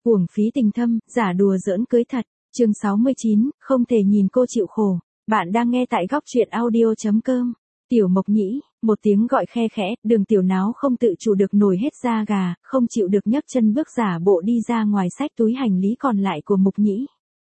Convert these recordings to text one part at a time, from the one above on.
Uổng phí tình thâm, giả đùa giỡn cưới thật. Chương 69, không thể nhìn cô chịu khổ. Bạn đang nghe tại góc truyện audio.com. Tiểu Mộc Nhĩ, một tiếng gọi khe khẽ, Đường Tiểu Náo không tự chủ được nổi hết da gà, không chịu được nhấc chân bước giả bộ đi ra ngoài xách túi hành lý còn lại của Mộc Nhĩ.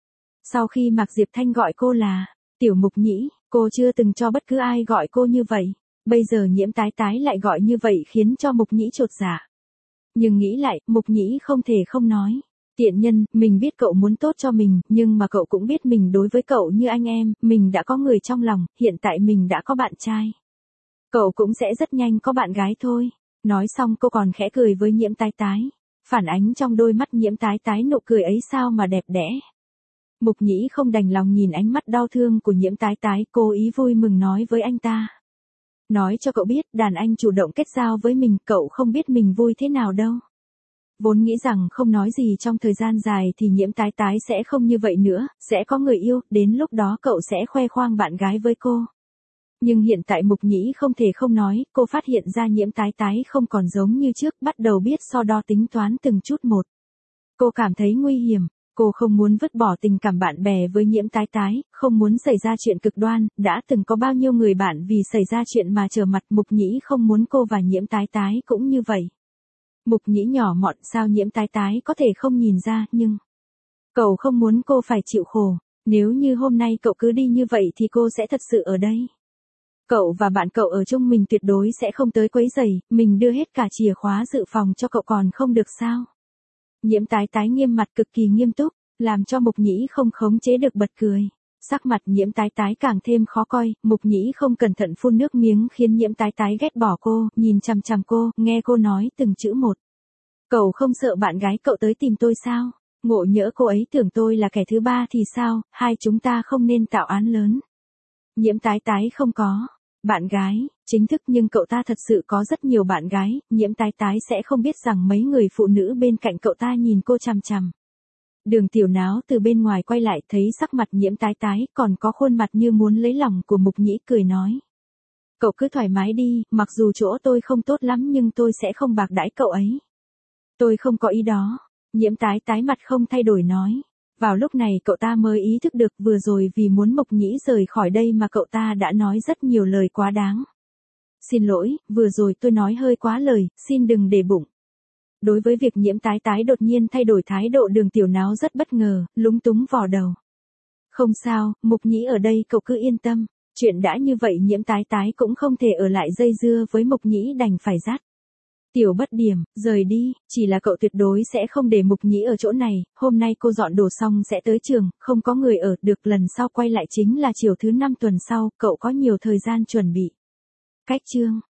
Sau khi Mạc Diệp Thanh gọi cô là Tiểu Mộc Nhĩ, cô chưa từng cho bất cứ ai gọi cô như vậy. Bây giờ Nhiễm Tái Tái lại gọi như vậy khiến cho Mộc Nhĩ chột dạ. Nhưng nghĩ lại, Mộc Nhĩ không thể không nói. Tiện nhân, mình biết cậu muốn tốt cho mình, nhưng mà cậu cũng biết mình đối với cậu như anh em, mình đã có người trong lòng, hiện tại mình đã có bạn trai. Cậu cũng sẽ rất nhanh có bạn gái thôi. Nói xong cô còn khẽ cười với Nhiễm Tái Tái. Phản ánh trong đôi mắt Nhiễm Tái Tái nụ cười ấy sao mà đẹp đẽ. Mộc Nhĩ không đành lòng nhìn ánh mắt đau thương của Nhiễm Tái Tái, cố ý vui mừng nói với anh ta. Nói cho cậu biết, đàn anh chủ động kết giao với mình, cậu không biết mình vui thế nào đâu. Vốn nghĩ rằng không nói gì trong thời gian dài thì Nhiễm Tái Tái sẽ không như vậy nữa, sẽ có người yêu, đến lúc đó cậu sẽ khoe khoang bạn gái với cô. Nhưng hiện tại Mộc Nhĩ không thể không nói, cô phát hiện ra Nhiễm Tái Tái không còn giống như trước, bắt đầu biết so đo tính toán từng chút một. Cô cảm thấy nguy hiểm, cô không muốn vứt bỏ tình cảm bạn bè với Nhiễm Tái Tái, không muốn xảy ra chuyện cực đoan, đã từng có bao nhiêu người bạn vì xảy ra chuyện mà trở mặt. Mộc Nhĩ không muốn cô và Nhiễm Tái Tái cũng như vậy. Mộc Nhĩ nhỏ mọn, sao Nhiễm Tái Tái có thể không nhìn ra, nhưng cậu không muốn cô phải chịu khổ. Nếu như hôm nay cậu cứ đi như vậy thì cô sẽ thật sự ở đây. Cậu và bạn cậu ở chung, mình tuyệt đối sẽ không tới quấy rầy, mình đưa hết cả chìa khóa dự phòng cho cậu còn không được sao? Nhiễm Tái Tái nghiêm mặt cực kỳ nghiêm túc, làm cho Mộc Nhĩ không khống chế được bật cười. Sắc mặt Nhiễm Tái Tái càng thêm khó coi, Mộc Nhĩ không cẩn thận phun nước miếng khiến Nhiễm Tái Tái ghét bỏ cô, nhìn chằm chằm cô, nghe cô nói từng chữ một. Cậu không sợ bạn gái cậu tới tìm tôi sao? Ngộ nhỡ cô ấy tưởng tôi là kẻ thứ ba thì sao, hai chúng ta không nên tạo án lớn. Nhiễm Tái Tái không có bạn gái chính thức, nhưng cậu ta thật sự có rất nhiều bạn gái. Nhiễm Tái Tái sẽ không biết rằng mấy người phụ nữ bên cạnh cậu ta nhìn cô chằm chằm. Đường Tiểu Náo từ bên ngoài quay lại thấy sắc mặt Nhiễm Tái Tái còn có khuôn mặt như muốn lấy lòng của Mộc Nhĩ, cười nói. Cậu cứ thoải mái đi, mặc dù chỗ tôi không tốt lắm nhưng tôi sẽ không bạc đãi cậu ấy. Tôi không có ý đó. Nhiễm Tái Tái mặt không thay đổi nói. Vào lúc này cậu ta mới ý thức được vừa rồi vì muốn Mộc Nhĩ rời khỏi đây mà cậu ta đã nói rất nhiều lời quá đáng. Xin lỗi, vừa rồi tôi nói hơi quá lời, xin đừng để bụng. Đối với việc Nhiễm Tái Tái đột nhiên thay đổi thái độ, Đường Tiểu Náo rất bất ngờ, lúng túng vò đầu. Không sao, Mộc Nhĩ ở đây cậu cứ yên tâm. Chuyện đã như vậy Nhiễm Tái Tái cũng không thể ở lại dây dưa với Mộc Nhĩ, đành phải dắt Tiểu Bất Điểm rời đi, chỉ là cậu tuyệt đối sẽ không để Mộc Nhĩ ở chỗ này, hôm nay cô dọn đồ xong sẽ tới trường, không có người ở, được lần sau quay lại chính là chiều thứ 5 tuần sau, cậu có nhiều thời gian chuẩn bị. Cách chương